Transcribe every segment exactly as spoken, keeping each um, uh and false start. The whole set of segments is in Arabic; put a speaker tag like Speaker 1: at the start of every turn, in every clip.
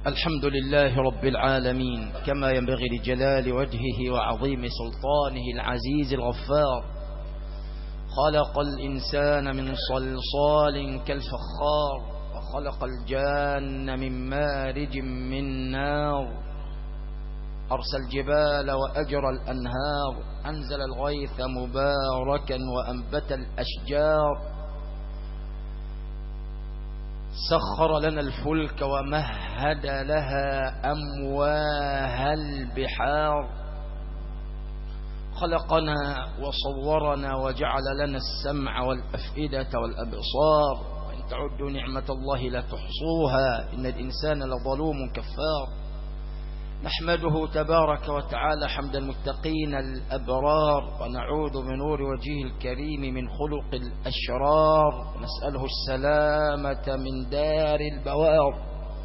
Speaker 1: الحمد لله رب العالمين، كما ينبغي لجلال وجهه وعظيم سلطانه العزيز الغفار. خلق الإنسان من صلصال كالفخار، وخلق الجان من مارج من نار. أرسل الجبال وأجرى الأنهار، أنزل الغيث مباركا وأنبت الأشجار. سخر لنا الفلك ومهد لها أمواه البحار. خلقنا وصورنا وجعل لنا السمع والأفئدة والأبصار، وإن تعدوا نعمة الله لا تحصوها، إن الإنسان لظلوم كفار. نحمده تبارك وتعالى حمد المتقين الأبرار، ونعوذ بنور وجهه الكريم من خلق الأشرار، ونسأله السلامة من دار البوار،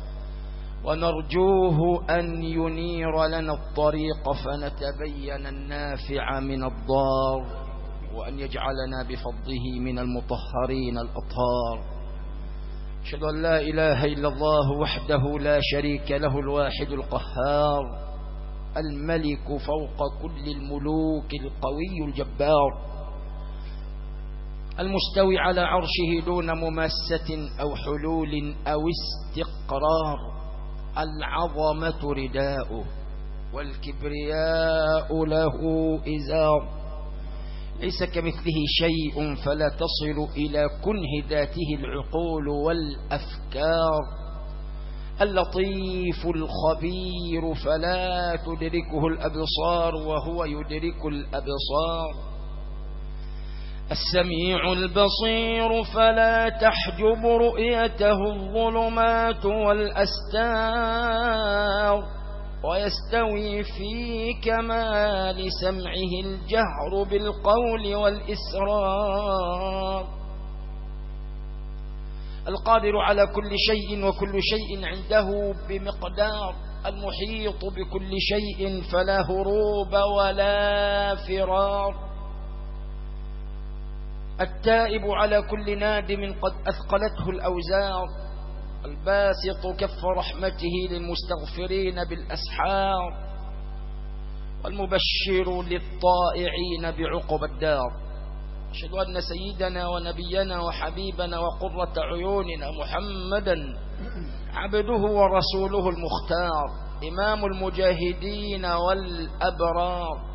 Speaker 1: ونرجوه أن ينير لنا الطريق فنتبين النافع من الضار، وأن يجعلنا بفضله من المطهرين الأطهار. أشهد أن لا إله إلا الله وحده لا شريك له الواحد القهار، الملك فوق كل الملوك القوي الجبار، المستوي على عرشه دون مماسة أو حلول أو استقرار. العظمة رداؤه والكبرياء له إزار، ليس كمثله شيء فلا تصل إلى كنه ذاته العقول والأفكار. اللطيف الخبير فلا تدركه الأبصار وهو يدرك الأبصار. السميع البصير فلا تحجب رؤيته الظلمات والأستار، ويستوي في كمال سمعه الجهر بالقول والإسرار. القادر على كل شيء وكل شيء عنده بمقدار، المحيط بكل شيء فلا هروب ولا فرار. التائب على كل نادم قد أثقلته الأوزار، الباسط كف رحمته للمستغفرين بالأسحار، والمبشر للطائعين بعقب الدار. أشهد أن سيدنا ونبينا وحبيبنا وقرة عيوننا محمدا عبده ورسوله المختار، إمام المجاهدين والأبرار،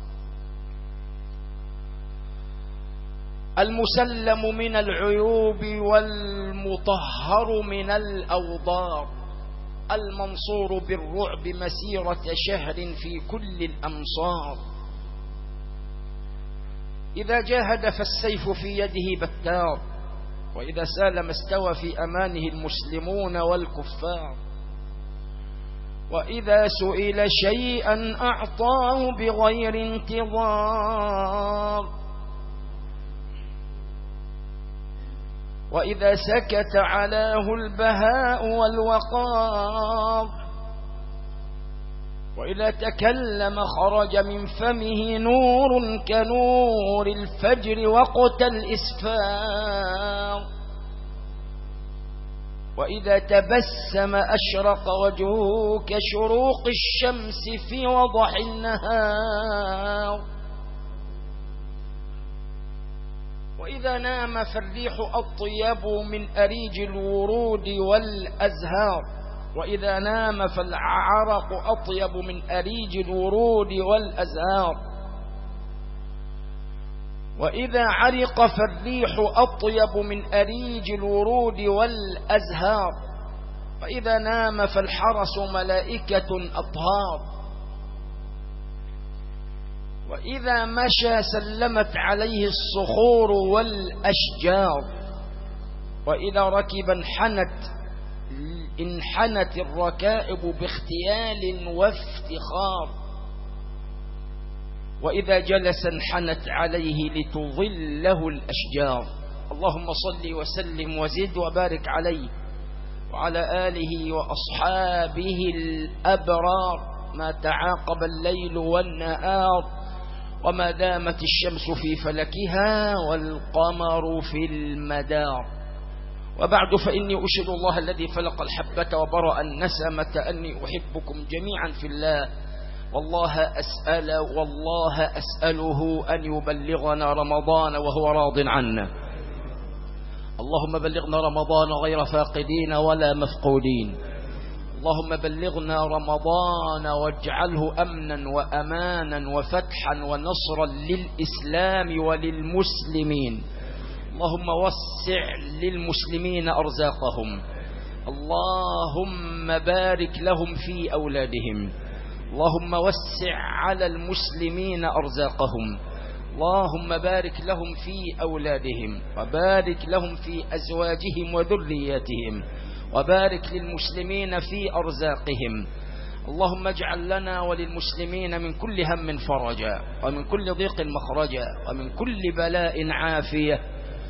Speaker 1: المسلم من العيوب والمطهر من الأوضار، المنصور بالرعب مسيرة شهر في كل الأمصار. إذا جاهد فالسيف في يده بتار، وإذا سالم استوى في أمانه المسلمون والكفار. وإذا سئل شيئا أعطاه بغير انتظار، وإذا سكت علاه البهاء والوقار. وإذا تكلم خرج من فمه نور كنور الفجر وقت الإسفار. وإذا تبسم أشرق وجهه كشروق الشمس في وضح النهار. وإذا نام فالريح أطيب من أريج الورود والأزهار. وإذا نام فالعرق أطيب من أريج الورود والأزهار. وإذا عرق فالريح أطيب من أريج الورود والأزهار. وإذا نام فالحرس ملائكة أطهار. وإذا مشى سلمت عليه الصخور والأشجار. وإذا ركب انحنت انحنت الركائب باختيال وافتخار. وإذا جلس انحنت عليه لتظله الأشجار. اللهم صل وسلم وزد وبارك عليه وعلى آله وأصحابه الأبرار، ما تعاقب الليل والنهار، وما دامت الشمس في فلكها والقمر في المدار. وبعد، فإني أشهد الله الذي فلق الحبة وبرأ النسمة أني أحبكم جميعا في الله، والله أسأل والله أسأله أن يبلغنا رمضان وهو راض عنا. اللهم بلغنا رمضان غير فاقدين ولا مفقودين. اللهم بلغنا رمضان واجعله أمنا وأمانا وفتحا ونصرا للإسلام وللمسلمين. اللهم وسع للمسلمين أرزاقهم. اللهم بارك لهم في أولادهم. اللهم وسع على المسلمين أرزاقهم. اللهم بارك لهم في أولادهم، وبارك لهم في أزواجهم وذرياتهم، وبارك للمسلمين في أرزاقهم. اللهم اجعل لنا وللمسلمين من كل هم فرجا، ومن كل ضيق مخرجا، ومن كل بلاء عافية.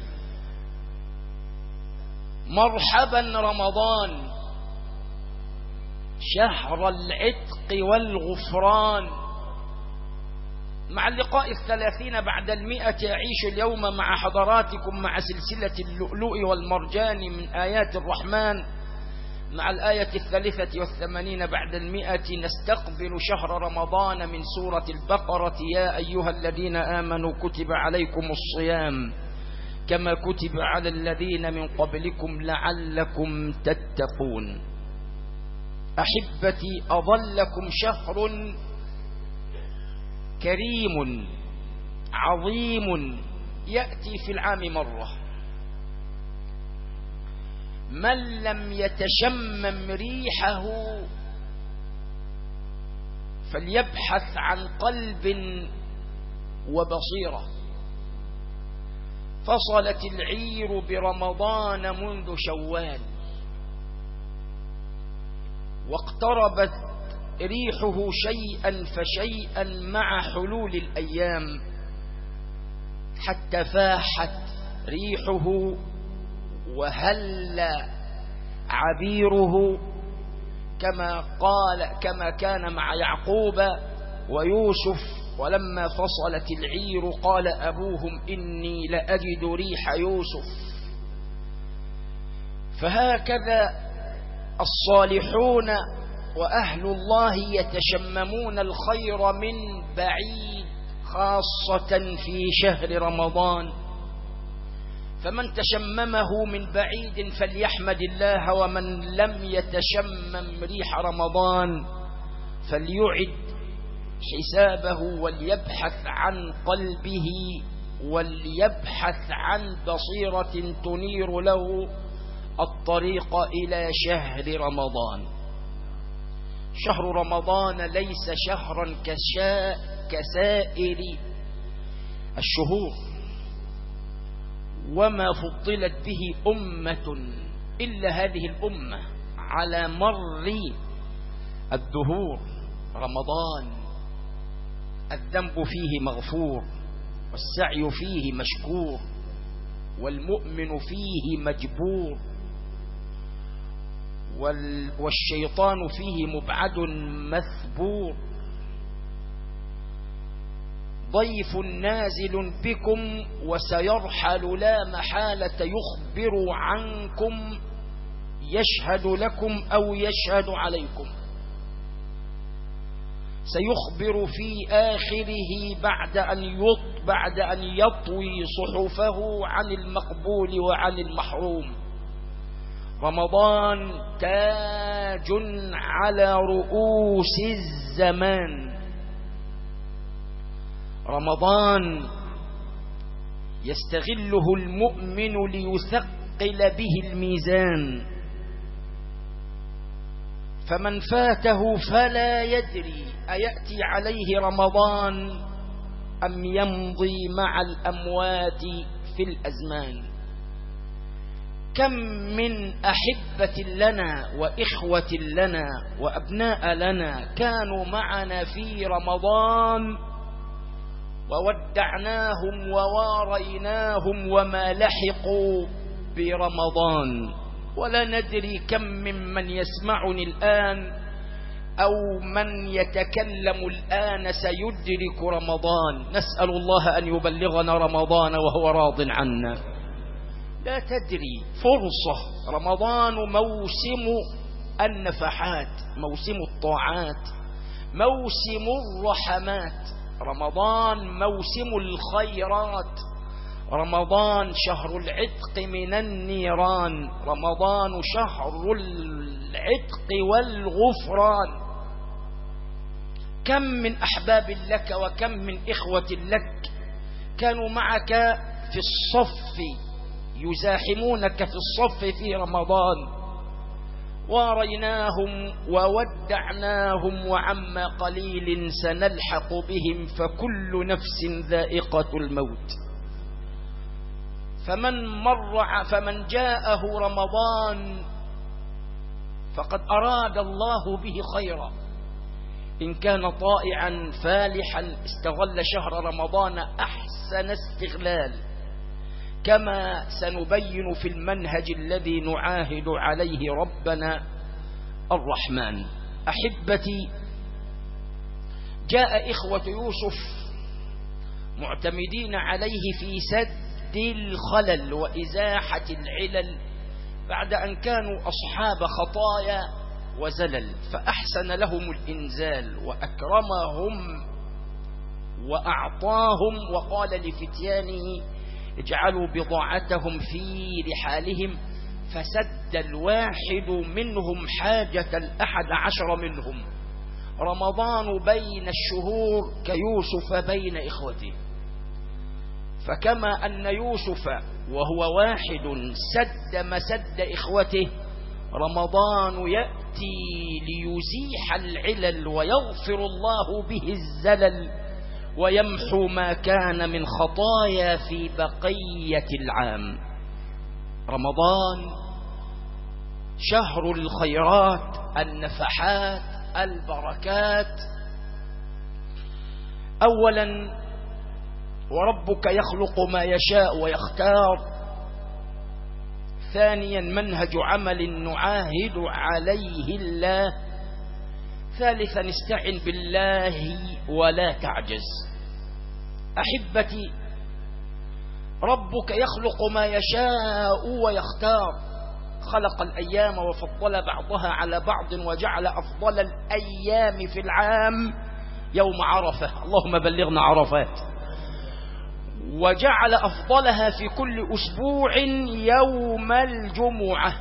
Speaker 1: مرحبا رمضان، شهر العتق والغفران. مع اللقاء الثلاثين بعد المئة أعيش اليوم مع حضراتكم مع سلسلة اللؤلؤ والمرجان من آيات الرحمن، مع الآية الثالثة والثمانين بعد المئة. نستقبل شهر رمضان من سورة البقرة: يا أيها الذين آمنوا كتب عليكم الصيام كما كتب على الذين من قبلكم لعلكم تتقون. أحبتي، أظلكم شهر كريم عظيم يأتي في العام مرة. من لم يتشمم ريحه فليبحث عن قلب وبصيرة. فصلت العير برمضان منذ شوال، واقتربت ريحه شيئا فشيئا مع حلول الأيام، حتى فاحت ريحه وهل عبيره، كما قال كما كان مع يعقوب ويوسف. ولما فصلت العير قال أبوهم إني لأجد ريح يوسف. فهكذا الصالحون وأهل الله يتشممون الخير من بعيد، خاصة في شهر رمضان. فمن تشممه من بعيد فليحمد الله، ومن لم يتشمم ريح رمضان فليعد حسابه وليبحث عن قلبه، وليبحث عن بصيرة تنير له الطريق إلى شهر رمضان. شهر رمضان ليس شهرا كشاء كسائر الشهور، وما فضلت به أمة إلا هذه الأمة على مر الدهور. رمضان الذنب فيه مغفور، والسعي فيه مشكور، والمؤمن فيه مجبور، والشيطان فيه مبعد مثبور. ضيف نازل بكم وسيرحل لا محالة، يخبر عنكم يشهد لكم أو يشهد عليكم. سيخبر في آخره بعد أن يط بعد أن يطوي صحفه عن المقبول وعن المحروم. رمضان تاج على رؤوس الزمان. رمضان يستغله المؤمن ليثقل به الميزان، فمن فاته فلا يدري أيأتي عليه رمضان أم يمضي مع الأموات في الأزمان. كم من أحبة لنا وإخوة لنا وأبناء لنا كانوا معنا في رمضان وودعناهم وواريناهم وما لحقوا برمضان، ولا ندري كم ممن يسمعني الآن أو من يتكلم الآن سيدرك رمضان. نسأل الله أن يبلغنا رمضان وهو راض عنا. لا تدري، فرصة. رمضان موسم النفحات، موسم الطاعات، موسم الرحمات، رمضان موسم الخيرات، رمضان شهر العتق من النيران، رمضان شهر العتق والغفران. كم من أحباب لك وكم من إخوة لك كانوا معك في الصف يزاحمونك في الصف في رمضان، واريناهم وودعناهم وعما قليل سنلحق بهم، فكل نفس ذائقة الموت. فمن مر فمن جاءه رمضان فقد أراد الله به خيرا، إن كان طائعا فالحا استغل شهر رمضان أحسن استغلال، كما سنبين في المنهج الذي نعاهد عليه ربنا الرحمن. أحبتي، جاء إخوة يوسف معتمدين عليه في سد الخلل وإزاحة العلل بعد أن كانوا أصحاب خطايا وزلل، فأحسن لهم الإنزال وأكرمهم وأعطاهم، وقال لفتيانه اجعلوا بضاعتهم في رحالهم، فسد الواحد منهم حاجة الأحد عشر منهم. رمضان بين الشهور كيوسف بين إخوته، فكما أن يوسف وهو واحد سد مسد إخوته، رمضان يأتي ليزيح العلل ويغفر الله به الزلل ويمحو ما كان من خطايا في بقية العام. رمضان شهر الخيرات، النفحات، البركات. أولا، وربك يخلق ما يشاء ويختار. ثانيا، منهج عمل نعاهد عليه الله. ثالثا، استعن بالله ولا تعجز. أحبتي، ربك يخلق ما يشاء ويختار، خلق الأيام وفضل بعضها على بعض، وجعل أفضل الأيام في العام يوم عرفة، اللهم بلغنا عرفات، وجعل أفضلها في كل أسبوع يوم الجمعة،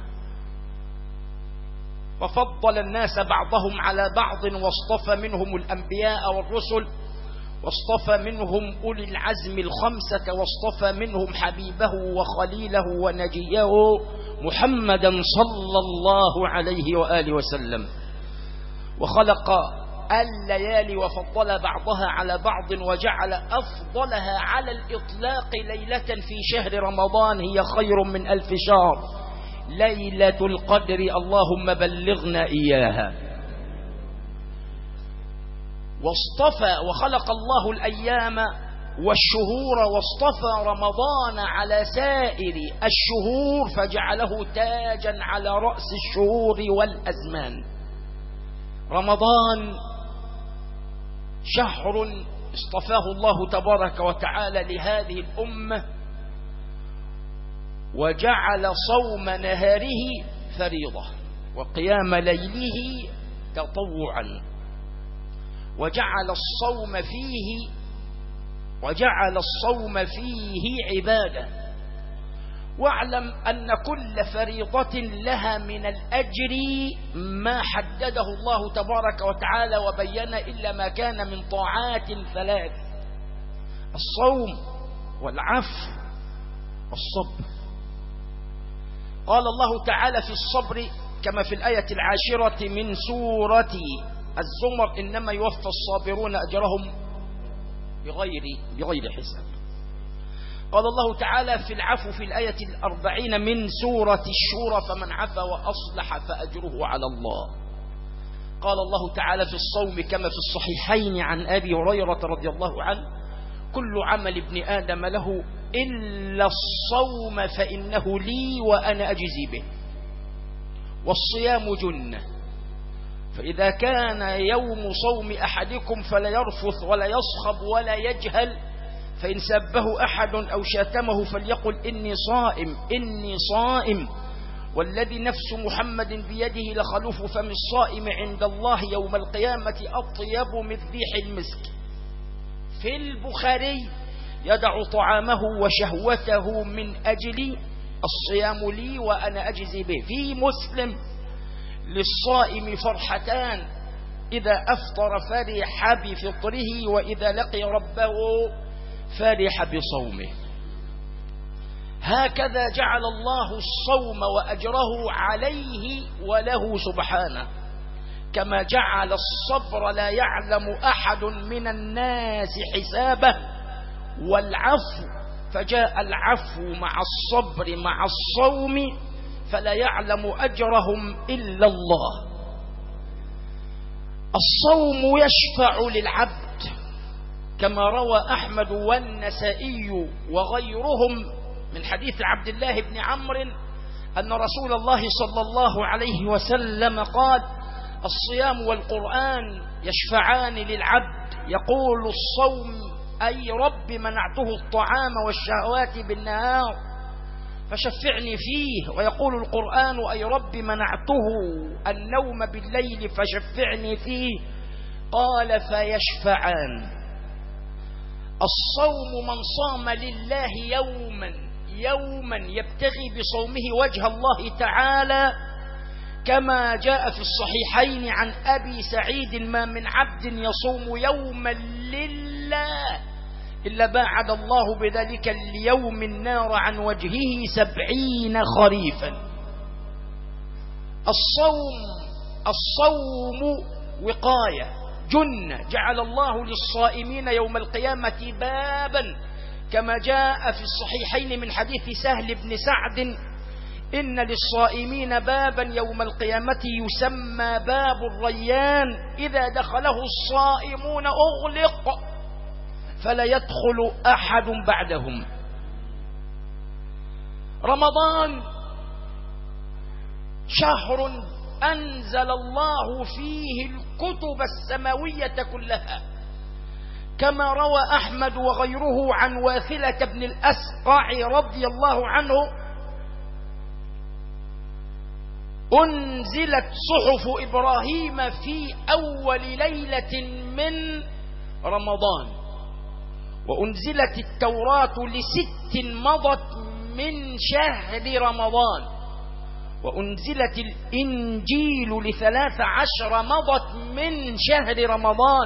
Speaker 1: وفضل الناس بعضهم على بعض، واصطفى منهم الأنبياء والرسل، واصطفى منهم أولي العزم الخمسة، واصطفى منهم حبيبه وخليله ونجيه محمدا صلى الله عليه وآله وسلم. وخلق الليالي وفضل بعضها على بعض، وجعل أفضلها على الإطلاق ليلة في شهر رمضان هي خير من ألف شهر، ليلة القدر، اللهم بلغنا إياها. واصطفى وخلق الله الأيام والشهور، واصطفى رمضان على سائر الشهور، فجعله تاجا على رأس الشهور والأزمان. رمضان شهر اصطفاه الله تبارك وتعالى لهذه الأمة، وجعل صوم نهاره فريضة وقيام ليله تطوعا، وجعل الصوم فيه وجعل الصوم فيه عبادة. واعلم أن كل فريضة لها من الأجر ما حدده الله تبارك وتعالى وبين، إلا ما كان من طاعات ثلاث: الصوم والعفو والصبر. قال الله تعالى في الصبر كما في الآية العاشرة من سورة الزمر: إنما يوفى الصابرون أجرهم بغير بغير حساب. قال الله تعالى في العفو في الآية الأربعين من سورة الشورى: فمن عفا وأصلح فأجره على الله. قال الله تعالى في الصوم كما في الصحيحين عن أبي هريرة رضي الله عنه: كل عمل ابن آدم له إلا الصوم فإنه لي وأنا أجزي به، والصيام جنة، فإذا كان يوم صوم أحدكم فلا يرفث ولا يصخب ولا يجهل، فإن سبه أحد أو شاتمه فليقل إني صائم إني صائم والذي نفس محمد بيده لخلوف فم الصائم عند الله يوم القيامة أطيب من ريح المسك. في البخاري يدع طعامه وشهوته من أجلي الصيام لي وأنا أجزي به. في مسلم للصائم فرحتان إذا أفطر فرح بفطره وإذا لقي ربه فرح بصومه. هكذا جعل الله الصوم وأجره عليه وله سبحانه، كما جعل الصبر لا يعلم أحد من الناس حسابه والعفو، فجاء العفو مع الصبر مع الصوم فلا يعلم أجرهم إلا الله. الصوم يشفع للعبد كما روى أحمد والنسائي وغيرهم من حديث عبد الله بن عمرو أن رسول الله صلى الله عليه وسلم قال: الصيام والقرآن يشفعان للعبد، يقول الصوم أي رب منعته الطعام والشهوات بالنهار فشفعني فيه، ويقول القرآن أي رب منعته النوم بالليل فشفعني فيه، قال فيشفعان. الصوم من صام لله يوما يوما يبتغي بصومه وجه الله تعالى، كما جاء في الصحيحين عن أبي سعيد: ما من عبد يصوم يوما لله إلا باعد الله بذلك اليوم النار عن وجهه سبعين خريفا. الصوم الصوم وقاية جنة جعل الله للصائمين يوم القيامة بابا، كما جاء في الصحيحين من حديث سهل بن سعد: إن للصائمين بابا يوم القيامة يسمى باب الريان، إذا دخله الصائمون أغلق فلا يدخل أحد بعدهم. رمضان شهر أنزل الله فيه الكتب السماوية كلها، كما روى أحمد وغيره عن واثلة بن الأسقع رضي الله عنه: أنزلت صحف إبراهيم في أول ليلة من رمضان، وأنزلت التوراة لست مضت من شهر رمضان، وأنزلت الإنجيل لثلاث عشر مضت من شهر رمضان،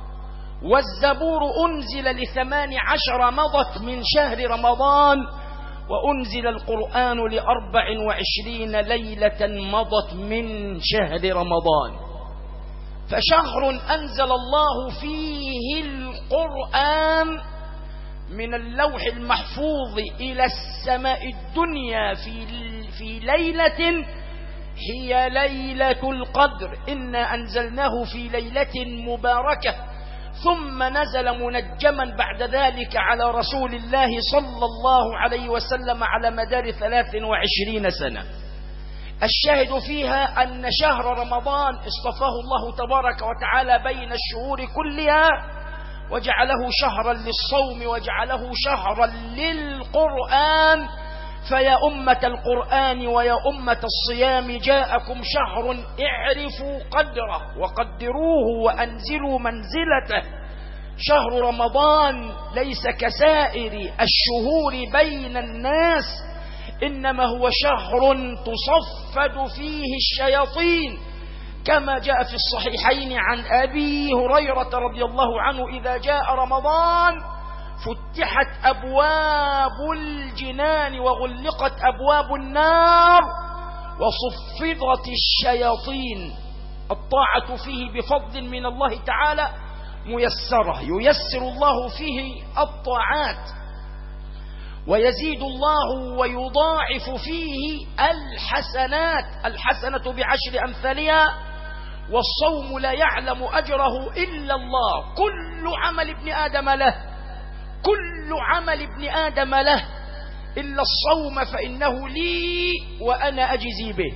Speaker 1: والزبور أنزل لثمان عشر مضت من شهر رمضان، وأنزل القرآن لأربع وعشرين ليلة مضت من شهر رمضان. فشهر أنزل الله فيه القرآن من اللوح المحفوظ إلى السماء الدنيا في في ليلة هي ليلة القدر، إنا أنزلناه في ليلة مباركة، ثم نزل منجما بعد ذلك على رسول الله صلى الله عليه وسلم على مدار ثلاث وعشرين سنة. الشاهد فيها أن شهر رمضان اصطفاه الله تبارك وتعالى بين الشهور كلها، وجعله شهرا للصوم وجعله شهرا للقرآن. فيا أمة القرآن ويا أمة الصيام، جاءكم شهر اعرفوا قدره وقدروه وأنزلوا منزلته. شهر رمضان ليس كسائر الشهور بين الناس، إنما هو شهر تصفد فيه الشياطين، كما جاء في الصحيحين عن أبي هريرة رضي الله عنه: إذا جاء رمضان فتحت أبواب الجنان وغلقت أبواب النار وصفدت الشياطين. الطاعة فيه بفضل من الله تعالى ميسرة، ييسر الله فيه الطاعات، ويزيد الله ويضاعف فيه الحسنات، الحسنة بعشر أمثالها، والصوم لا يعلم أجره إلا الله. كل عمل ابن آدم له كل عمل ابن آدم له إلا الصوم فإنه لي وأنا أجزي به.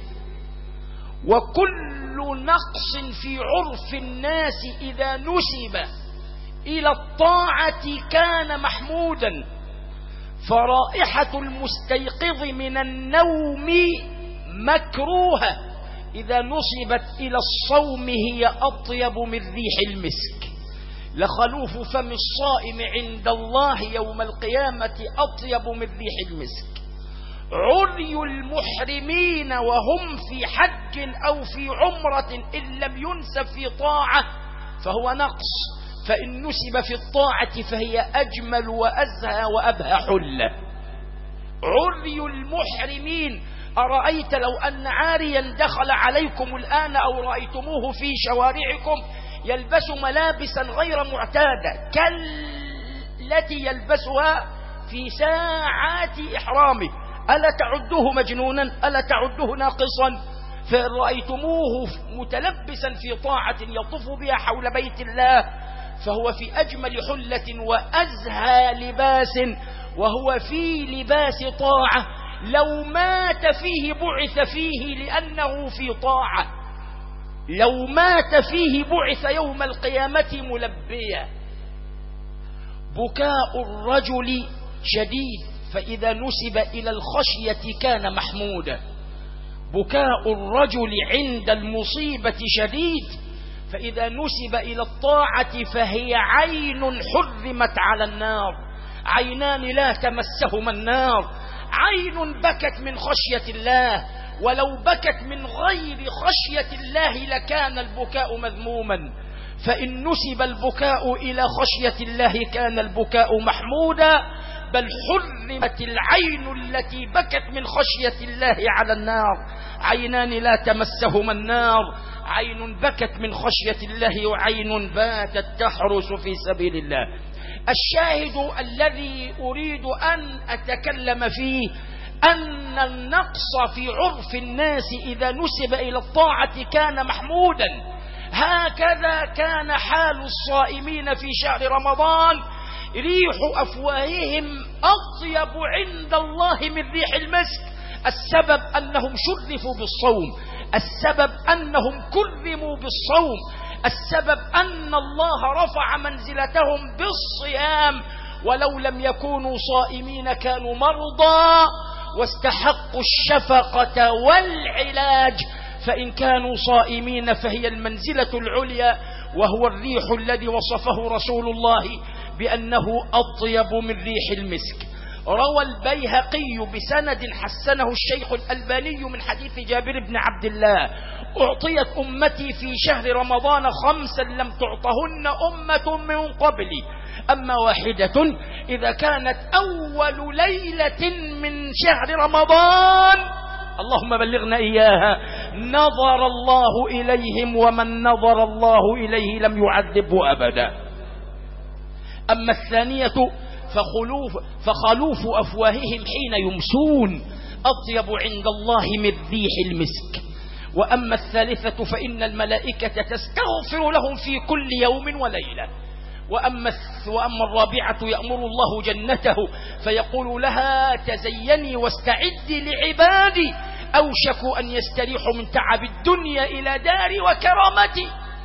Speaker 1: وكل نقص في عرف الناس إذا نسب إلى الطاعة كان محمودا، فرائحة المستيقظ من النوم مكروهة، إذا نصبت إلى الصوم هي أطيب من ريح المسك. لخلوف فم الصائم عند الله يوم القيامة أطيب من ريح المسك. عري المحرمين وهم في حج أو في عمرة إن لم ينسب في طاعة فهو نقص، فإن نسب في الطاعة فهي أجمل وأزهى وأبهى حلة. عري المحرمين، أرأيت لو أن عاريا دخل عليكم الآن أو رأيتموه في شوارعكم يلبس ملابسا غير معتادة كالتي يلبسها في ساعات إحرامه، ألا تعده مجنونا؟ ألا تعده ناقصا؟ فإن رأيتموه متلبسا في طاعة يطوف بها حول بيت الله فهو في أجمل حلة وأزهى لباس، وهو في لباس طاعة. لو مات فيه بعث فيه لأنه في طاعة، لو مات فيه بعث يوم القيامة ملبيا. بكاء الرجل شديد، فإذا نسب إلى الخشية كان محمودا. بكاء الرجل عند المصيبة شديد، فإذا نسب إلى الطاعة فهي عين حرمت على النار. عينان لا تمسهما النار، عين بكت من خشية الله، ولو بكت من غير خشية الله لكان البكاء مذموما، فإن نسب البكاء إلى خشية الله كان البكاء محمودا، بل حرمت العين التي بكت من خشية الله على النار. عينان لا تمسهما النار، عين بكت من خشية الله وعين باتت تحرس في سبيل الله. الشاهد الذي أريد أن أتكلم فيه أن النقص في عرف الناس إذا نسب إلى الطاعة كان محمودا. هكذا كان حال الصائمين في شهر رمضان، ريح أفواههم أطيب عند الله من ريح المسك. السبب أنهم شرفوا بالصوم، السبب أنهم كرموا بالصوم، السبب أن الله رفع منزلتهم بالصيام. ولو لم يكونوا صائمين كانوا مرضى واستحقوا الشفقة والعلاج، فإن كانوا صائمين فهي المنزلة العليا، وهو الريح الذي وصفه رسول الله بأنه أطيب من ريح المسك. روى البيهقي بسند حسنه الشيخ الألباني من حديث جابر بن عبد الله: أعطيت أمتي في شهر رمضان خمسا لم تعطهن أمة من قبلي، أما واحدة إذا كانت أول ليلة من شهر رمضان اللهم بلغنا إياها نظر الله إليهم، ومن نظر الله إليه لم يعذبه أبدا. أما الثانية فخلوف, فخلوف أفواههم حين يمسون أطيب عند الله من ريح المسك. وأما الثالثة فإن الملائكة تستغفر لهم في كل يوم وليلة. وأما, وأما الرابعة يأمر الله جنته فيقول لها تزيني واستعدي لعبادي، أوشكوا أن يستريحوا من تعب الدنيا إلى دار وكرامتي.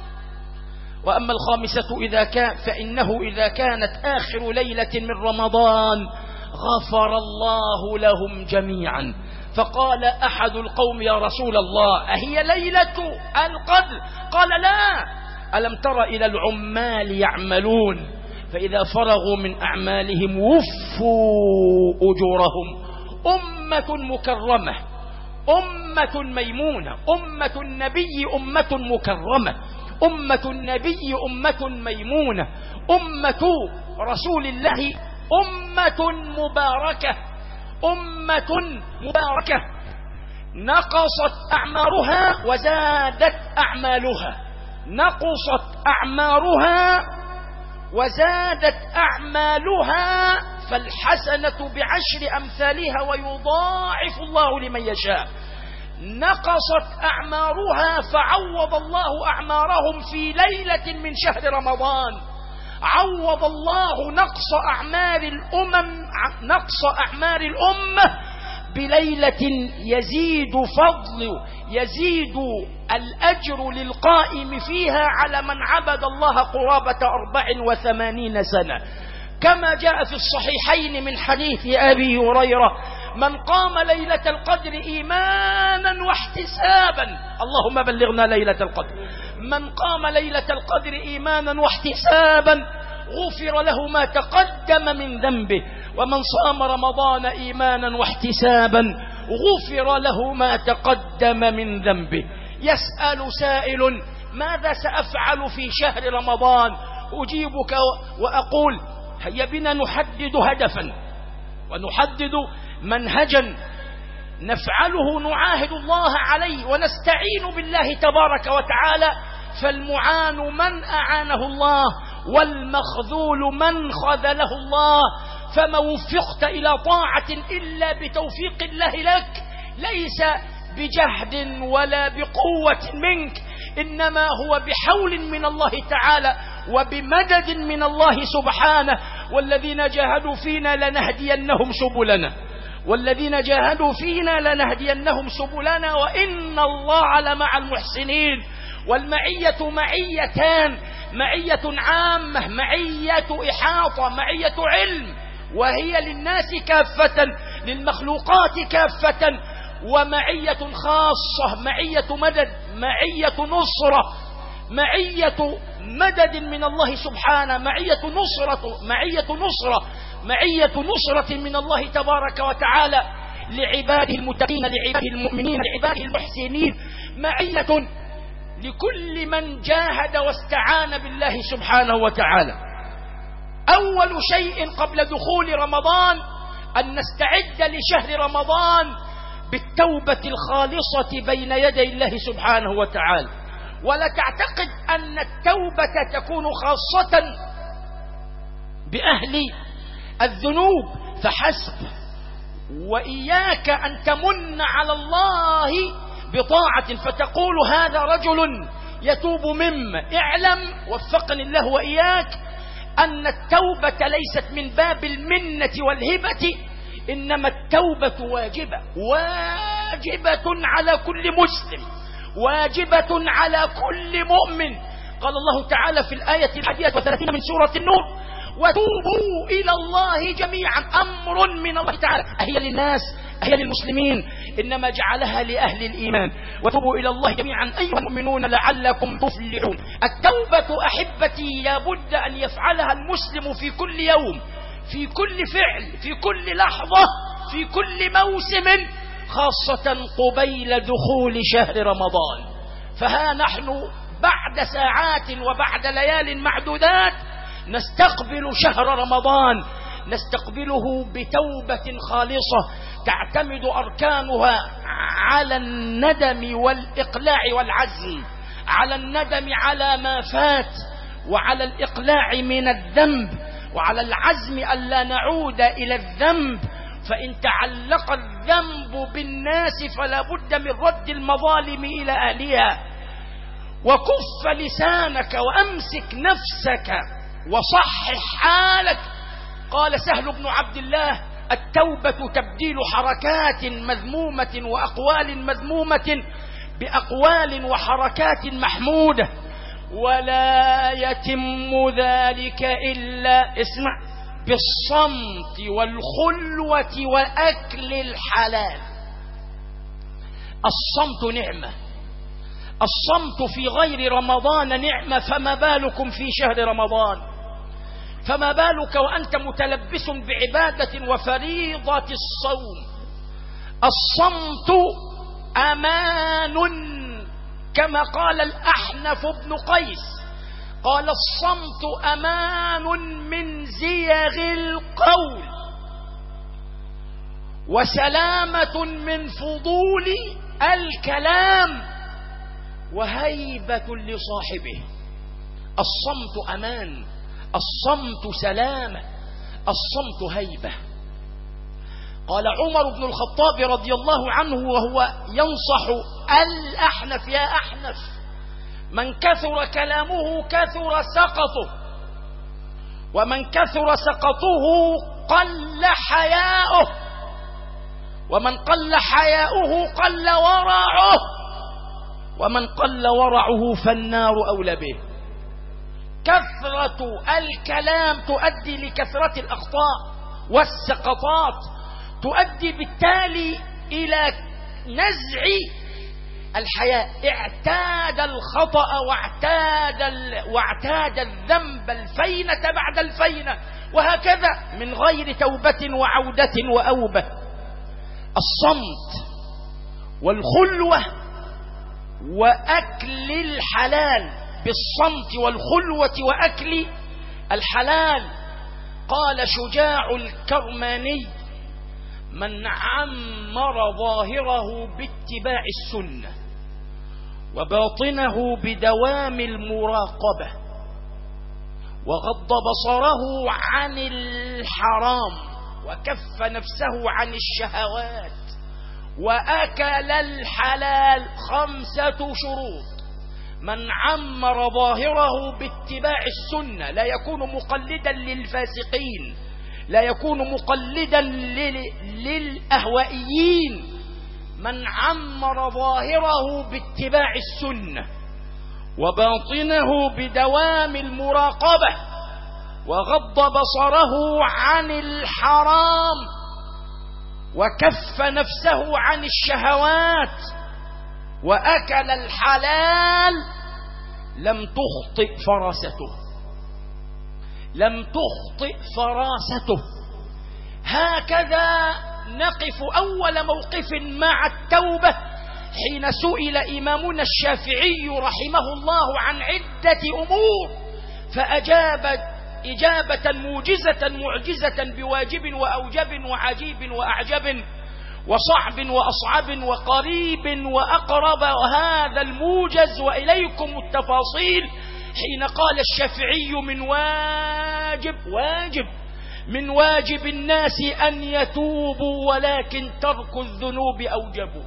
Speaker 1: وأما الخامسة إذا كان فإنه إذا كانت آخر ليلة من رمضان غفر الله لهم جميعا. فقال أحد القوم: يا رسول الله، أهي ليلة القدر؟ قال: لا، ألم تر إلى العمال يعملون فإذا فرغوا من أعمالهم وفوا أجورهم. أمة مكرمة، أمة ميمونة، أمة النبي أمة مكرمة، أمة النبي أمة ميمونة، أمة رسول الله أمة مباركة، أمة مباركة نقصت أعمارها وزادت أعمالها، نقصت أعمارها وزادت أعمالها، فالحسنة بعشر أمثالها ويضاعف الله لمن يشاء. نقصت أعمارها فعوض الله أعمارهم في ليلة من شهر رمضان. عوض الله نقص أعمار الأمم، نقص أعمار الأمة بليلة يزيد فضل يزيد الأجر للقائم فيها على من عبد الله قرابة أربع وثمانين سنة، كما جاء في الصحيحين من حديث أبي هريرة: من قام ليلة القدر إيمانا واحتسابا، اللهم بلغنا ليلة القدر، من قام ليلة القدر إيمانا واحتسابا غفر له ما تقدم من ذنبه، ومن صام رمضان إيمانا واحتسابا غفر له ما تقدم من ذنبه. يسأل سائل: ماذا سأفعل في شهر رمضان؟ أجيبك وأقول: هيا بنا نحدد هدفا ونحدد منهجا نفعله، نعاهد الله عليه ونستعين بالله تبارك وتعالى، فالمعان من أعانه الله والمخذول من خذله الله. فما وفقت إلى طاعة إلا بتوفيق الله لك، ليس بجهد ولا بقوة منك، إنما هو بحول من الله تعالى وبمدد من الله سبحانه. والذين جاهدوا فينا لنهدينهم سبلنا والذين جاهدوا فينا لنهدينهم سبلنا وإن الله لمع المحسنين. والمعية معيتان: معية عامة، معية إحاطة، معية علم، وهي للناس كافة، للمخلوقات كافة، ومعية خاصة، معية مدد، معية نصرة، معية مدد من الله سبحانه، معية نصرة معية نصرة معية نصرة من الله تبارك وتعالى لعباده المتقين، لعباده المؤمنين، لعباده المحسنين، معية لكل من جاهد واستعان بالله سبحانه وتعالى. أول شيء قبل دخول رمضان أن نستعد لشهر رمضان بالتوبة الخالصة بين يدي الله سبحانه وتعالى. ولا تعتقد أن التوبة تكون خاصة بأهل الذنوب فحسب، وإياك أن تمن على الله بطاعة فتقول هذا رجل يتوب مما. اعلم وفقني الله وإياك أن التوبة ليست من باب المنة والهبة، إنما التوبة واجبة، واجبة على كل مسلم، واجبة على كل مؤمن. قال الله تعالى في الآية الحادية والثلاثين من سورة النور: وتوبوا إلى الله جميعا. أمر من الله تعالى، أهي للناس، أهي للمسلمين، إنما جعلها لأهل الإيمان. وتوبوا إلى الله جميعا أيها المؤمنون لعلكم تفلحون. التوبة أحبتي لابد أن يفعلها المسلم في كل يوم، في كل فعل، في كل لحظة، في كل موسم، خاصة قبيل دخول شهر رمضان. فها نحن بعد ساعات وبعد ليال معدودات نستقبل شهر رمضان، نستقبله بتوبة خالصة تعتمد أركانها على الندم والإقلاع والعزم، على الندم على ما فات، وعلى الإقلاع من الذنب، وعلى العزم ألا نعود إلى الذنب. فإن تعلق الذنب بالناس فلا بد من رد المظالم إلى أهلها. وكف لسانك وأمسك نفسك وصحح حالك. قال سهل بن عبد الله: التوبة تبديل حركات مذمومة وأقوال مذمومة بأقوال وحركات محمودة، ولا يتم ذلك إلا اسمع بالصمت والخلوة وأكل الحلال. الصمت نعمة، الصمت في غير رمضان نعمة، فما بالكم في شهر رمضان؟ فما بالك وأنت متلبس بعبادة وفريضة الصوم؟ الصمت أمان، كما قال الأحنف بن قيس، قال: الصمت أمان من زيغ القول، وسلامة من فضول الكلام، وهيبة لصاحبه. الصمت أمان، الصمت سلامة، الصمت هيبة. قال عمر بن الخطاب رضي الله عنه وهو ينصح الأحنف: يا أحنف، من كثر كلامه كثر سقطه، ومن كثر سقطه قل حياؤه. ومن قل حياؤه قل ورعه، ومن قل ورعه فالنار أولى به. كثرة الكلام تؤدي لكثرة الأخطاء والسقطات، تؤدي بالتالي إلى نزع الحياء. اعتاد الخطأ واعتاد, ال... واعتاد الذنب الفينة بعد الفينة، وهكذا من غير توبة وعودة وأوبة. الصمت والخلوة وأكل الحلال، بالصمت والخلوة وأكل الحلال. قال شجاع الكرماني: من عمر ظاهره باتباع السنة وباطنه بدوام المراقبة وغض بصره عن الحرام وكف نفسه عن الشهوات وأكل الحلال، خمسة شروط. من عمر ظاهره باتباع السنة، لا يكون مقلدا للفاسقين، لا يكون مقلدا للأهوائيين. من عمر ظاهره باتباع السنة وباطنه بدوام المراقبة وغض بصره عن الحرام وكف نفسه عن الشهوات وأكل الحلال، لم تخطئ فراسته، لم تخطئ فراسته. هكذا نقف أول موقف مع التوبة حين سئل إمامنا الشافعي رحمه الله عن عدة أمور، فأجاب إجابة موجزة معجزة بواجب وأوجب وعجيب وأعجب وصعب وأصعب وقريب وأقرب، وهذا الموجز وإليكم التفاصيل. حين قال الشافعي: من واجب واجب من واجب الناس أن يتوبوا، ولكن ترك الذنوب أوجب.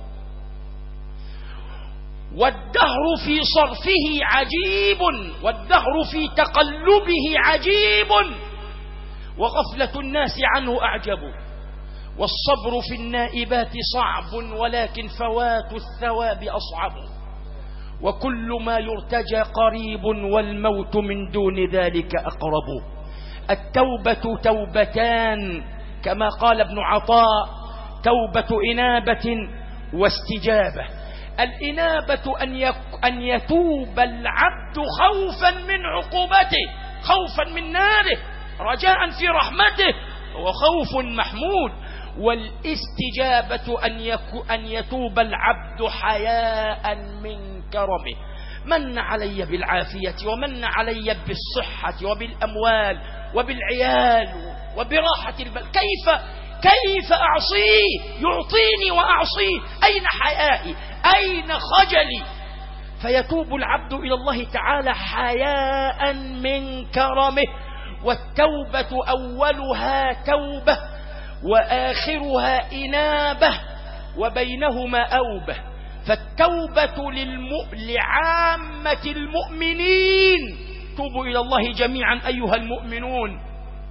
Speaker 1: والدهر في صرفه عجيب، والدهر في تقلبه عجيب، وغفلة الناس عنه أعجب. والصبر في النائبات صعب، ولكن فوات الثواب أصعب. وكل ما يرتجى قريب، والموت من دون ذلك أقرب. التوبة توبتان كما قال ابن عطاء: توبة إنابة واستجابة. الإنابة أن يتوب العبد خوفا من عقوبته، خوفا من ناره، رجاء في رحمته، وخوف محمود. والاستجابة أن يتوب العبد حياء من كرمه. من علي بالعافية، ومن علي بالصحة وبالأموال وبالعيال وبراحة البال، كيف كيف أعصيه؟ يعطيني وأعصيه، أين حيائي؟ أين خجلي؟ فيتوب العبد إلى الله تعالى حياء من كرمه. والتوبة أولها توبة وآخرها إنابة وبينهما أوبة. فالتوبة للم... لعامة المؤمنين، توبوا إلى الله جميعا أيها المؤمنون.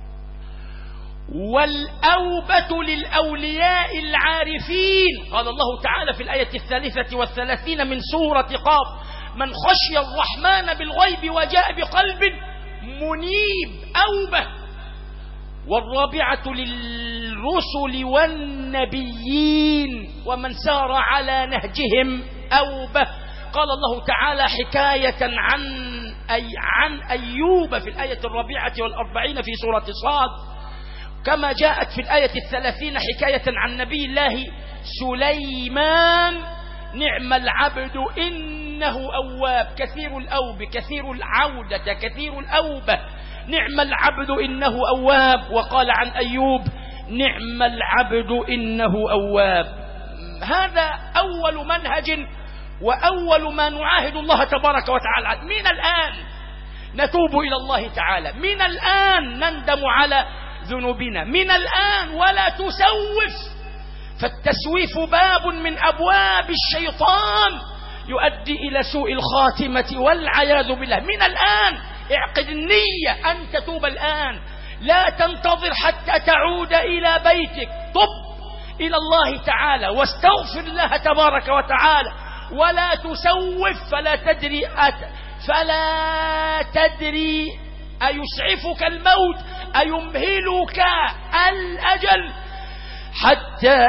Speaker 1: والأوبة للأولياء العارفين. قال الله تعالى في الآية الثالثة والثلاثين من سورة قاف: من خشي الرحمن بالغيب وجاء بقلب منيب، أوبة. والرابعة للرسل والنبيين ومن سار على نهجهم، أوبة. قال الله تعالى حكاية عن أي عن أيوب في الآية الرابعة والأربعين في سورة صاد، كما جاءت في الآية الثلاثين حكاية عن نبي الله سليمان: نعم العبد إنه أواب، كثير الأوب، كثير العودة، كثير الأوبة، نعم العبد إنه أواب. وقال عن أيوب: نعم العبد إنه أواب. هذا أول منهج وأول ما نعاهد الله تبارك وتعالى. من الآن نتوب إلى الله تعالى، من الآن نندم على ذنوبنا، من الآن، ولا تسوف. فالتسويف باب من أبواب الشيطان يؤدي إلى سوء الخاتمة والعياذ بالله. من الآن اعقد النية أن تتوب الآن، لا تنتظر حتى تعود إلى بيتك. طب إلى الله تعالى واستغفر الله تبارك وتعالى، ولا تسوف، فلا تدري أت فلا تدري أيسعفك الموت أيمهلك الأجل، حتى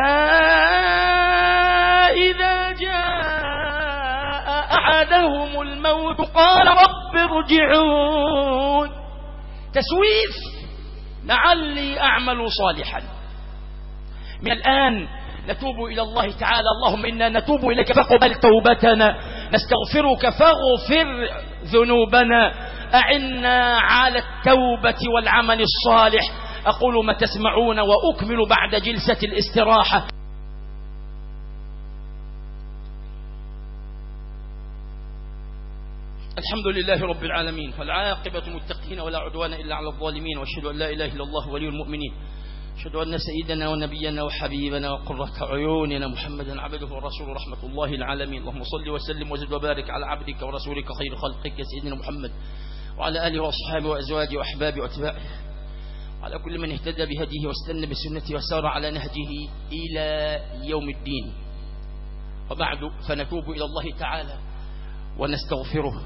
Speaker 1: إذا جاء أحدهم الموت قال رب ارجعون. تسويف، لعلي أعمل صالحا. من الآن نتوب إلى الله تعالى. اللهم إنا نتوب إليك فاقبل توبتنا، نستغفرك فاغفر ذنوبنا، أعنا على التوبة والعمل الصالح. أقول ما تسمعون وأكمل بعد جلسة الاستراحة. الحمد لله رب العالمين، والعاقبة للمتقين ولا عدوان إلا على الظالمين، وأشهد أن لا إله إلا الله ولي المؤمنين، أشهد أن سيدنا ونبينا وحبيبنا وقرة عيوننا محمدا عبده ورسوله رحمة الله العالمين. اللهم صل وسلم وزد وبارك على عبدك ورسولك خير خلقك سيدنا محمد وعلى آله وأصحابه وأزواجه وأحبابه وأتباعه، على كل من اهتدى بهديه واستنى بسنته وسار على نهجه إلى يوم الدين. وبعد، فنتوب إلى الله تعالى ونستغفره،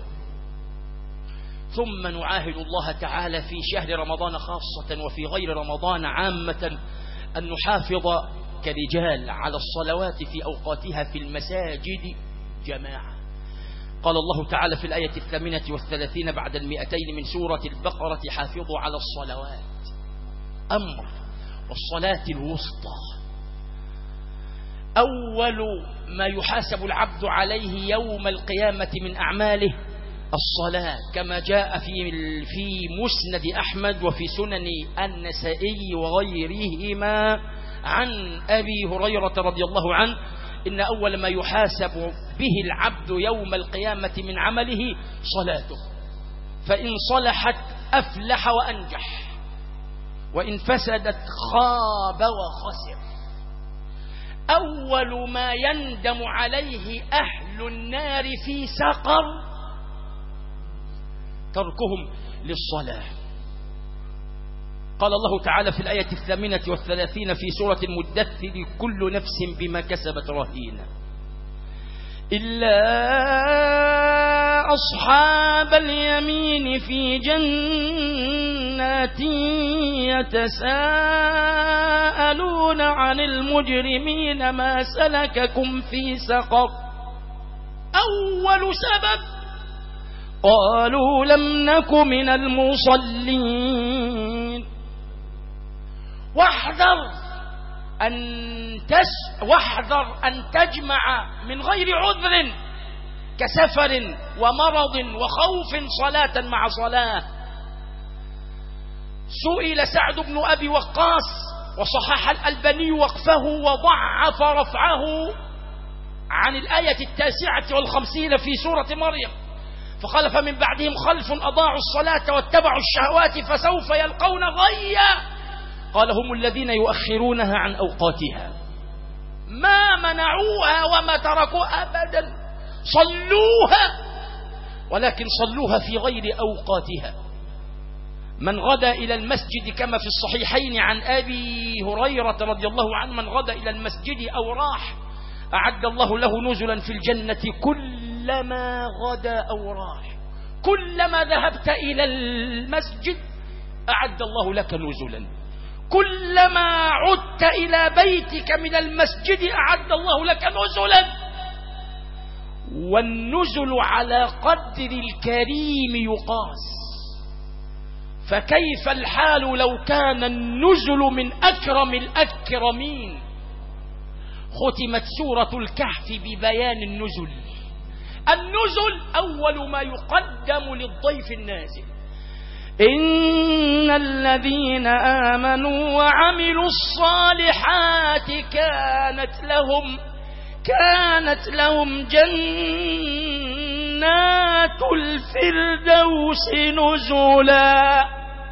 Speaker 1: ثم نعاهد الله تعالى في شهر رمضان خاصة وفي غير رمضان عامة أن نحافظ كرجال على الصلوات في أوقاتها في المساجد جماعة. قال الله تعالى في الآية الثامنة والثلاثين بعد المئتين من سورة البقرة: حافظوا على الصلوات، أمر، والصلاة الوسطى. أول ما يحاسب العبد عليه يوم القيامة من أعماله الصلاة، كما جاء في في مسند أحمد وفي سنن النسائي وغيرهما عن أبي هريرة رضي الله عنه: إن أول ما يحاسب به العبد يوم القيامة من عمله صلاته، فإن صلحت أفلح وأنجح، وإن فسدت خاب وخسر. أول ما يندم عليه أهل النار في سقر تركهم للصلاة. قال الله تعالى في الآية الثامنة والثلاثين في سورة المدثر: كل نفس بما كسبت رهينة إلا أصحاب اليمين في جنات يتساءلون عن المجرمين ما سلككم في سقر. أول سبب قالوا لم نك من المصلين. واحذر أن تس واحذر أن تجمع من غير عذر كسفر ومرض وخوف صلاة مع صلاة. سئل سعد بن أبي وقاص وصحح الألباني وقفه وضعف رفعه عن الآية التاسعة والخمسين في سورة مريم، فقال: فمن بعدهم خلف أضاعوا الصلاة واتبعوا الشهوات فسوف يلقون غيا. قال: هم الذين يؤخرونها عن أوقاتها. ما منعوها وما تركوها أبدا، صلوها، ولكن صلوها في غير أوقاتها. من غدا إلى المسجد كما في الصحيحين عن أبي هريرة رضي الله عنه: من غدا إلى المسجد أو راح أعد الله له نزلا في الجنة كلما غدا أو راح. كلما ذهبت إلى المسجد أعد الله لك نزلا، كلما عدت إلى بيتك من المسجد أعد الله لك نزلا. والنزل على قدر الكريم يقاس، فكيف الحال لو كان النزل من أكرم الأكرمين؟ ختمت سورة الكهف ببيان النزل. النزل أول ما يقدم للضيف النازل. إن الذين آمنوا وعملوا الصالحات كانت لهم كانت لهم جنات الفردوس نزلا.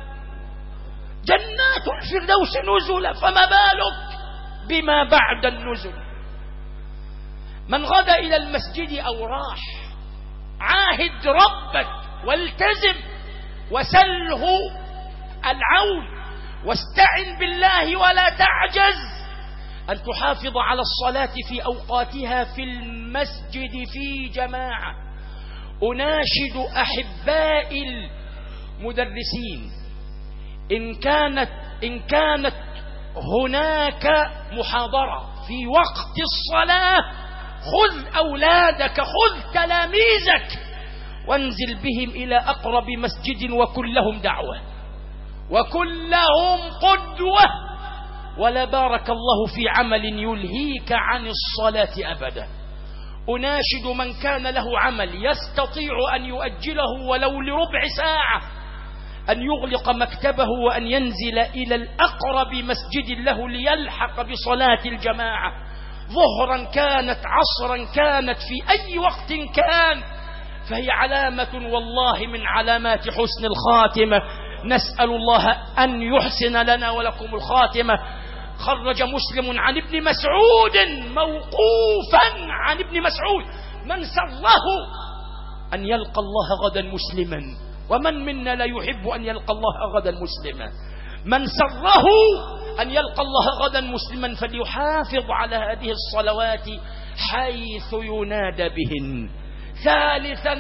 Speaker 1: جنات الفردوس نزلا، فما بالك بما بعد النزل؟ من غدا إلى المسجد أو راح عاهد ربك والتزم وسله العون، واستعن بالله ولا تعجز، أن تحافظ على الصلاة في أوقاتها في المسجد في جماعة. أناشد أحبائي المدرسين، إن كانت إن كانت هناك محاضرة في وقت الصلاة، خذ أولادك، خذ تلاميذك وانزل بهم إلى أقرب مسجد وكن لهم دعوة وكن لهم قدوة، ولا بارك الله في عمل يلهيك عن الصلاة أبدا. أناشد من كان له عمل يستطيع أن يؤجله ولو لربع ساعة أن يغلق مكتبه وأن ينزل إلى الأقرب مسجد له ليلحق بصلاة الجماعة، ظهرا كانت عصرا كانت في أي وقت كان، فهي علامة والله من علامات حسن الخاتمة. نسأل الله أن يحسن لنا ولكم الخاتمة. خرج مسلم عن ابن مسعود موقوفا عن ابن مسعود: من سره أن يلقى الله غدا مسلما، ومن منا لا يحب أن يلقى الله غدا مسلما، من سره أن يلقى الله غدا مسلما فليحافظ على هذه الصلوات حيث ينادى بهن. ثالثا،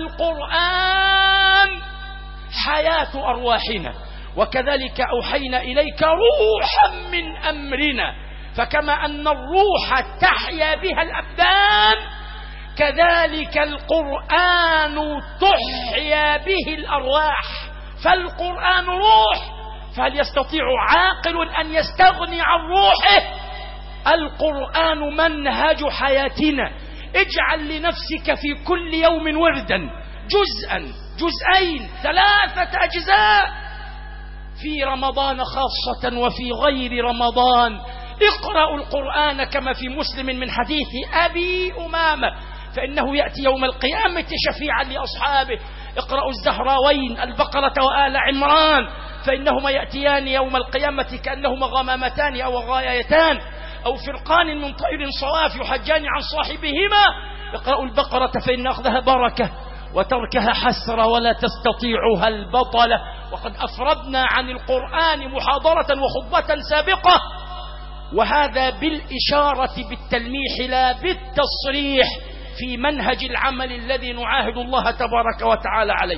Speaker 1: القرآن حياة أرواحنا، وكذلك أوحينا إليك روحا من أمرنا، فكما أن الروح تحيا بها الأبدان كذلك القرآن تحيا به الأرواح، فالقرآن روح، فهل يستطيع عاقل أن يستغني عن روحه؟ القرآن منهج حياتنا. اجعل لنفسك في كل يوم وردا، جزءا، جزئين، ثلاثة أجزاء، في رمضان خاصة وفي غير رمضان. اقرأوا القرآن كما في مسلم من حديث أبي أمامة، فإنه يأتي يوم القيامة شفيعا لأصحابه. اقرأوا الزهراوين، البقرة وآل عمران، فإنهما يأتيان يوم القيامة كأنهما غمامتان أو غايتان أو فرقان من طير صواف يحجان عن صاحبهما. اقرأوا البقرة فإن أخذها بركة وتركها حسرة ولا تستطيعها البطلة. وقد أفردنا عن القرآن محاضرة وخطبة سابقة، وهذا بالإشارة بالتلميح لا بالتصريح في منهج العمل الذي نعاهد الله تبارك وتعالى عليه.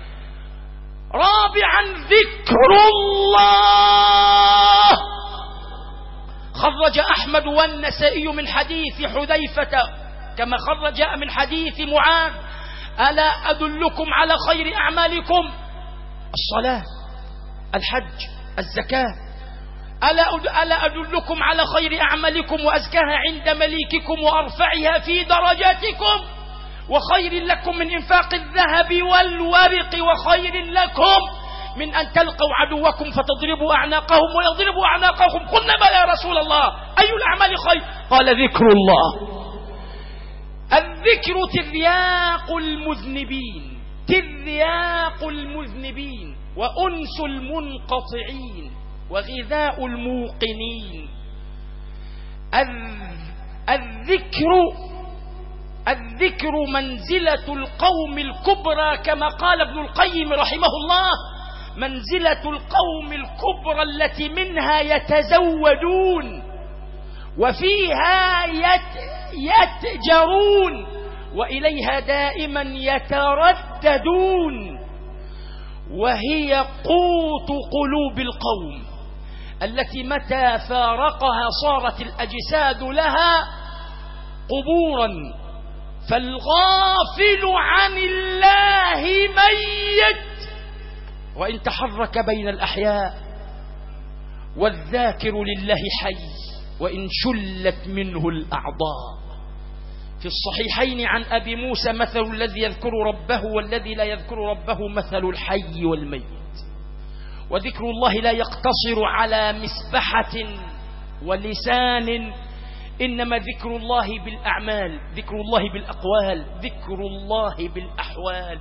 Speaker 1: رابعا، ذكر الله. خرج أحمد والنسائي من حديث حذيفة كما خرج من حديث معاذ: ألا أدلكم على خير أعمالكم؟ الصلاة، الحج، الزكاة. ألا ألا أدلكم على خير أعمالكم وأزكاها عند مليككم وأرفعها في درجاتكم وخير لكم من إنفاق الذهب والورق وخير لكم من أن تلقوا عدوكم فتضربوا أعناقهم ويضربوا أعناقهم؟ قلنا بلى يا رسول الله، أي الأعمال خير؟ قال: ذكر الله. الذكر ترياق المذنبين، ترياق المذنبين وأنس المنقطعين وغذاء الموقنين. الذكر الذكر منزلة القوم الكبرى، كما قال ابن القيم رحمه الله: منزلة القوم الكبرى التي منها يتزودون وفيها يتجرون وإليها دائما يترددون، وهي قوت قلوب القوم التي متى فارقها صارت الأجساد لها قبورا، فالغافل عن الله ميت وإن تحرك بين الأحياء، والذاكر لله حي وإن شلت منه الأعضاء. في الصحيحين عن أبي موسى: مثل الذي يذكر ربه والذي لا يذكر ربه مثل الحي والميت. وذكر الله لا يقتصر على مسبحة ولسان، إنما ذكر الله بالأعمال، ذكر الله بالأقوال، ذكر الله بالأحوال.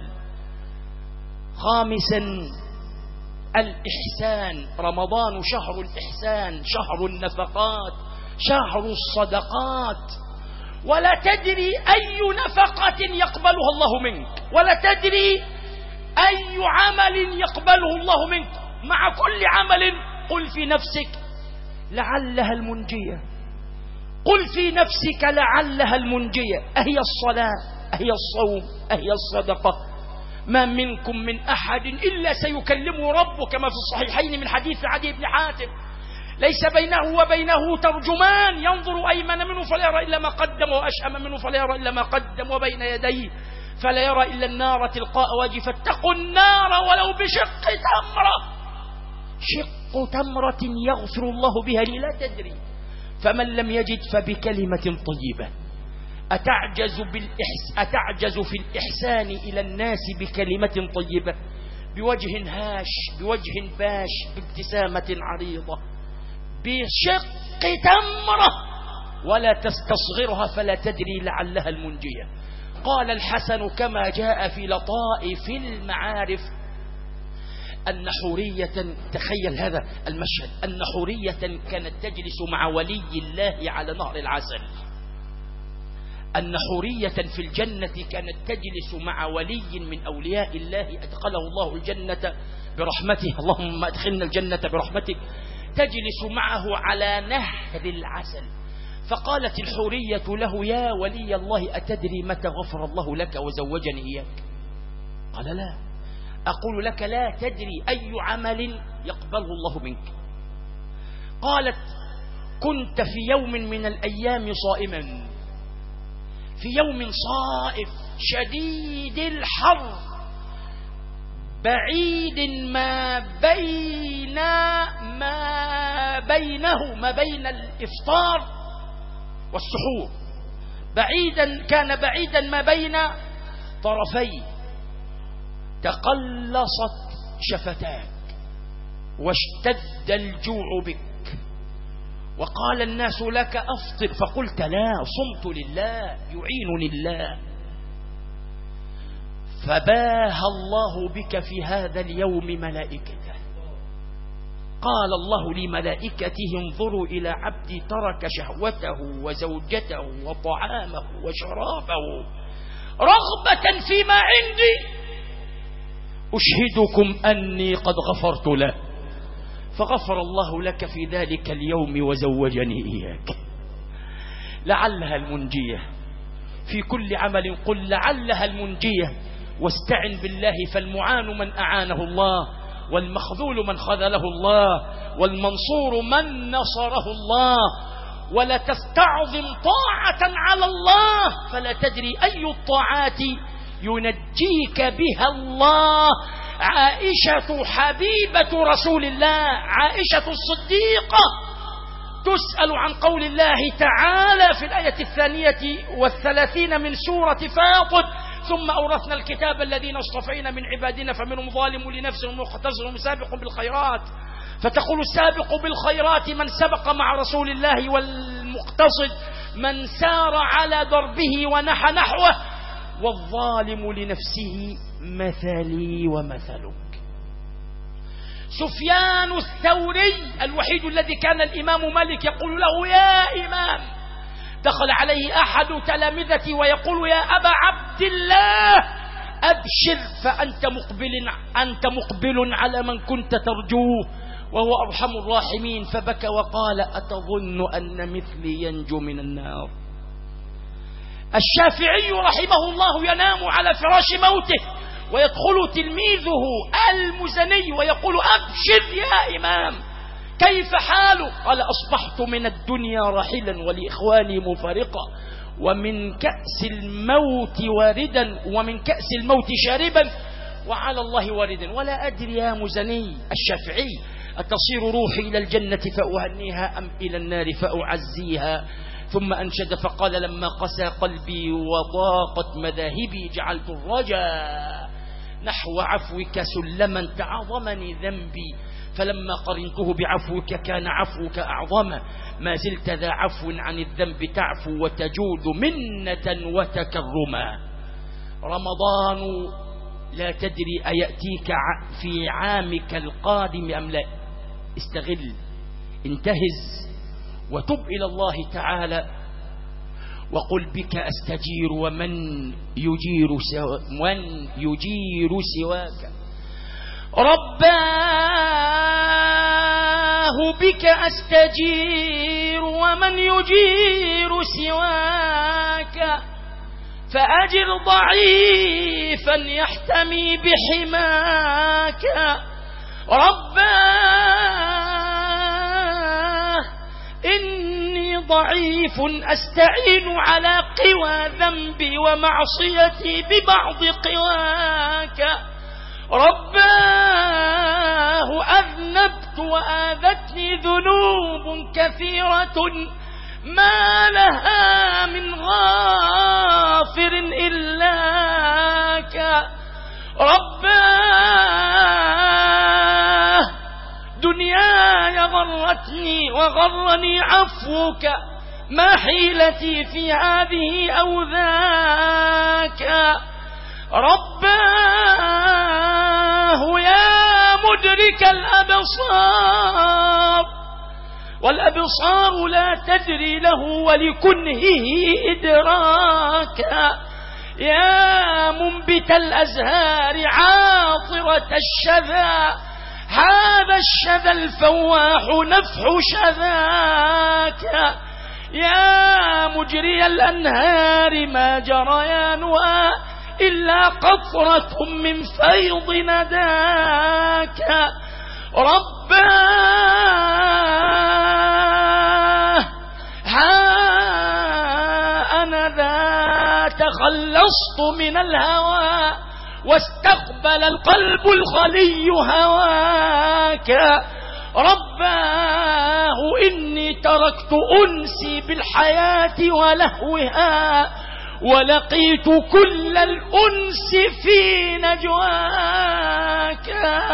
Speaker 1: خامسا، الإحسان. رمضان شهر الإحسان، شهر النفقات، شهر الصدقات، ولا تدري أي نفقة يقبلها الله منك، ولا تدري أي عمل يقبله الله منك. مع كل عمل قل في نفسك: لعلها المنجية، قل في نفسك لعلها المنجية، أهي الصلاة أهي الصوم أهي الصدقة؟ ما منكم من أحد إلا سيكلمه ربه، كما في الصحيحين من حديث عدي بن حاتم: ليس بينه وبينه ترجمان ينظر أيمن منه فلا يرى إلا ما قدم، وأشأم منه فلا يرى إلا ما قدم، وبين يديه فلا يرى إلا النار تلقاء وجهه، فاتقوا النار ولو بشق تمرة. شق تمرة يغفر الله بها لي، لا تدري. فمن لم يجد فبكلمة طيبة. أتعجز, بالإحس... أتعجز في الإحسان إلى الناس بكلمة طيبة، بوجه هاش، بوجه باش، بابتسامة عريضة، بشق تمرة، ولا تستصغرها فلا تدري لعلها المنجية. قال الحسن كما جاء في لطائف المعارف أن حورية، تخيل هذا المشهد، أن حورية كانت تجلس مع ولي الله على نهر العسل. أن حورية في الجنة كانت تجلس مع ولي من أولياء الله أدخله الله الجنة برحمته، اللهم أدخلنا الجنة برحمتك، تجلس معه على نهر العسل. فقالت الحورية له: يا ولي الله، أتدري متى غفر الله لك وزوجني إياك؟ قال: لا. أقول لك: لا تدري أي عمل يقبله الله منك. قالت: كنت في يوم من الأيام صائما، في يوم صائف شديد الحر، بعيد ما بين ما بينه ما بين الإفطار والسحور، بعيدا كان بعيدا ما بين طرفي، تقلصت شفتاك واشتد الجوع بك، وقال الناس لك أفطر، فقلت: لا، صمت لله يعينني الله. فباهى الله بك في هذا اليوم ملائكته، قال الله لملائكته: انظروا إلى عبدي ترك شهوته وزوجته وطعامه وشرابه رغبة فيما عندي، أشهدكم أني قد غفرت له. فغفر الله لك في ذلك اليوم وزوجني إياك. لعلها المنجية في كل عمل، قل لعلها المنجية، واستعن بالله، فالمعان من أعانه الله، والمخذول من خذله الله، والمنصور من نصره الله. ولا تستعظم طاعة على الله، فلا تدري أي الطاعات ينجيك بها الله. عائشة حبيبة رسول الله، عائشة الصديقة، تسأل عن قول الله تعالى في الآية الثانية والثلاثين من سورة فاطر: ثم أورثنا الكتاب الذين اصطفينا من عبادنا فمنهم ظالم لنفسه ومقتصد وسابق بالخيرات. فتقول السابق بالخيرات من سبق مع رسول الله، والمقتصد من سار على دربه ونحى نحوه، والظالم لنفسه مثلي ومثلك. سفيان الثوري الوحيد الذي كان الإمام مالك يقول له: يا إمام، دخل عليه أحد تلامذتي ويقول: يا أبا عبد الله، أبشر فأنت مقبل, أنت مقبل على من كنت ترجوه وهو أرحم الراحمين. فبكى وقال: أتظن أن مثلي ينجو من النار؟ الشافعي رحمه الله ينام على فراش موته، ويدخل تلميذه المزني ويقول: أبشر يا إمام، كيف حاله؟ قال: أصبحت من الدنيا راحلا ولإخواني مفارقا، ومن كأس الموت واردا، ومن كأس الموت شاربا، وعلى الله واردا، ولا أدري يا مزني الشافعي أتصير روحي إلى الجنة فأهنيها أم إلى النار فأعزيها؟ ثم أنشد فقال: لما قسى قلبي وضاقت مذاهبي جعلت الرجاء نحو عفوك سلما تعظمني ذنبي، فلما قرنته بعفوك كان عفوك أعظم، ما زلت ذا عفو عن الذنب تعفو وتجود منة وتكرما. رمضان لا تدري أيأتيك في عامك القادم أم لا. استغل، انتهز، وتب إلى الله تعالى، وقل بك أستجير ومن يجير سوا من يجير سواك. رباه بك أستجير ومن من يجير سواك فأجر ضعيفا يحتمي بحماك رباه إني ضعيف أستعين على قوى ذنبي ومعصيتي ببعض قواك رباه أذنبت وآذتني ذنوب كثيرة ما لها من غافر إلاك رباه دنياي غرتني وغرني عفوك ما حيلتي في هذه أو ذاك رباه يا مدرك الأبصار والأبصار لا تدري له ولكنهه إدراكا يا منبت الأزهار عاطرة الشذا هذا الشذا الفواح نفح شذاك يا مجري الأنهار ما جريانها إلا قطرة من فيض نداك رباه ها أنا ذا تخلصت من الهوى واستقبل القلب الخلي هواك رباه إني تركت أنسي بالحياة ولهوها ولقيت كل الأنس في نجواك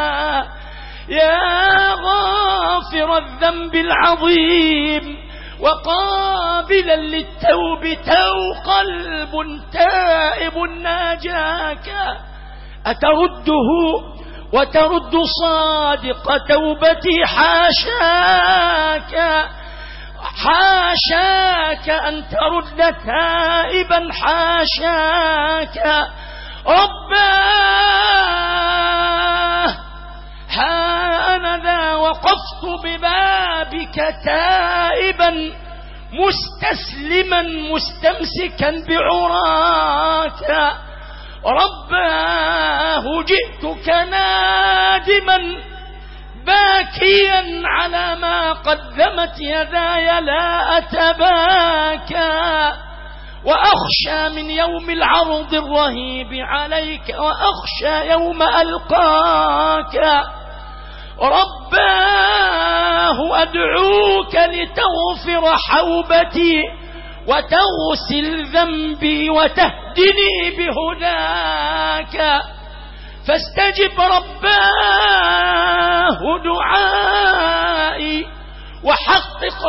Speaker 1: يا غافر الذنب العظيم وقابلا للتوب تو قلب تائب ناجاك أترده وترد صادق توبتي حاشاك حاشاك أن ترد تائبا حاشاك رباه ها أنا ذا وقفت ببابك تائبا مستسلما مستمسكا بعراك رباه جئتك نادما باكيا على ما قدمت يداي لا أتباكى وأخشى من يوم العرض الرهيب عليك وأخشى يوم ألقاك رباه أدعوك لتغفر حوبتي وتغسل ذنبي وتهدني بهداك فاستجب رباه دعائي وحقق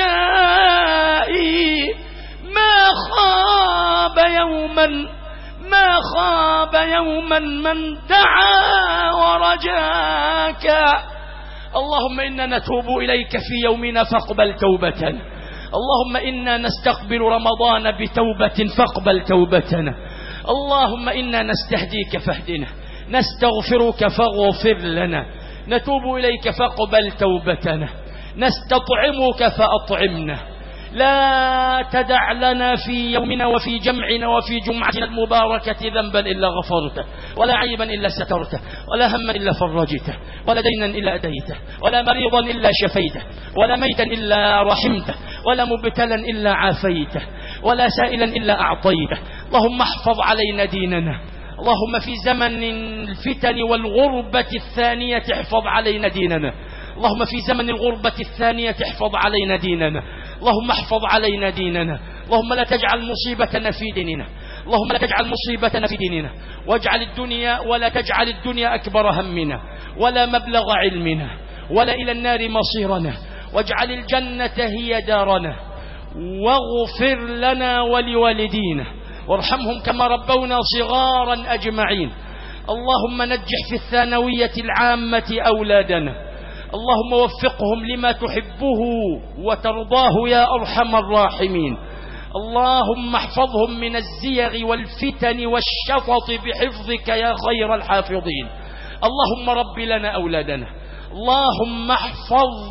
Speaker 1: رجائي ما خاب يوما ما خاب يوما من دعا ورجاك اللهم إنا نتوب إليك في يومنا فاقبل توبتنا اللهم إنا نستقبل رمضان بتوبة فاقبل توبتنا اللهم إنا نستهديك فاهدنا نستغفرك فاغفر لنا نتوب إليك فاقبل توبتنا نستطعمك فأطعمنا لا تدع لنا في يومنا وفي جمعنا وفي جمعتنا المباركة ذنبا إلا غفرته ولا عيبا إلا سترته ولا هما إلا فرجته ولا دينا إلا أديته ولا مريضا إلا شفيته ولا ميتا إلا رحمته ولا مبتلا إلا عافيته ولا سائلا إلا أعطيته اللهم احفظ علينا ديننا اللهم في زمن الفتن والغربة الثانية احفظ علينا ديننا اللهم في زمن الغربة الثانية احفظ علينا ديننا اللهم احفظ علينا ديننا اللهم لا تجعل مصيبتنا في ديننا اللهم لا تجعل مصيبتنا في ديننا واجعل الدنيا ولا تجعل الدنيا أكبر همنا ولا مبلغ علمنا ولا إلى النار مصيرنا واجعل الجنة هي دارنا واغفر لنا ولوالدينا وارحمهم كما ربونا صغارا أجمعين اللهم نجح في الثانوية العامة أولادنا اللهم وفقهم لما تحبه وترضاه يا أرحم الراحمين اللهم احفظهم من الزيغ والفتن والشطط بحفظك يا خير الحافظين اللهم رب لنا أولادنا اللهم احفظ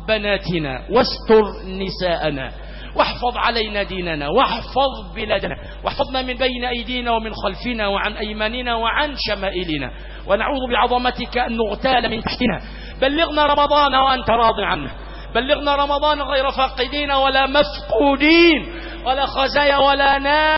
Speaker 1: بناتنا واستر نساءنا واحفظ علينا ديننا واحفظ بلادنا واحفظنا من بين أيدينا ومن خلفنا وعن أيماننا وعن شمائلنا، ونعوذ بعظمتك أن نغتال من تحتنا. بلغنا رمضان وأنت راض عنه، بلغنا رمضان غير فاقدين ولا مفقودين ولا خزايا ولا نار.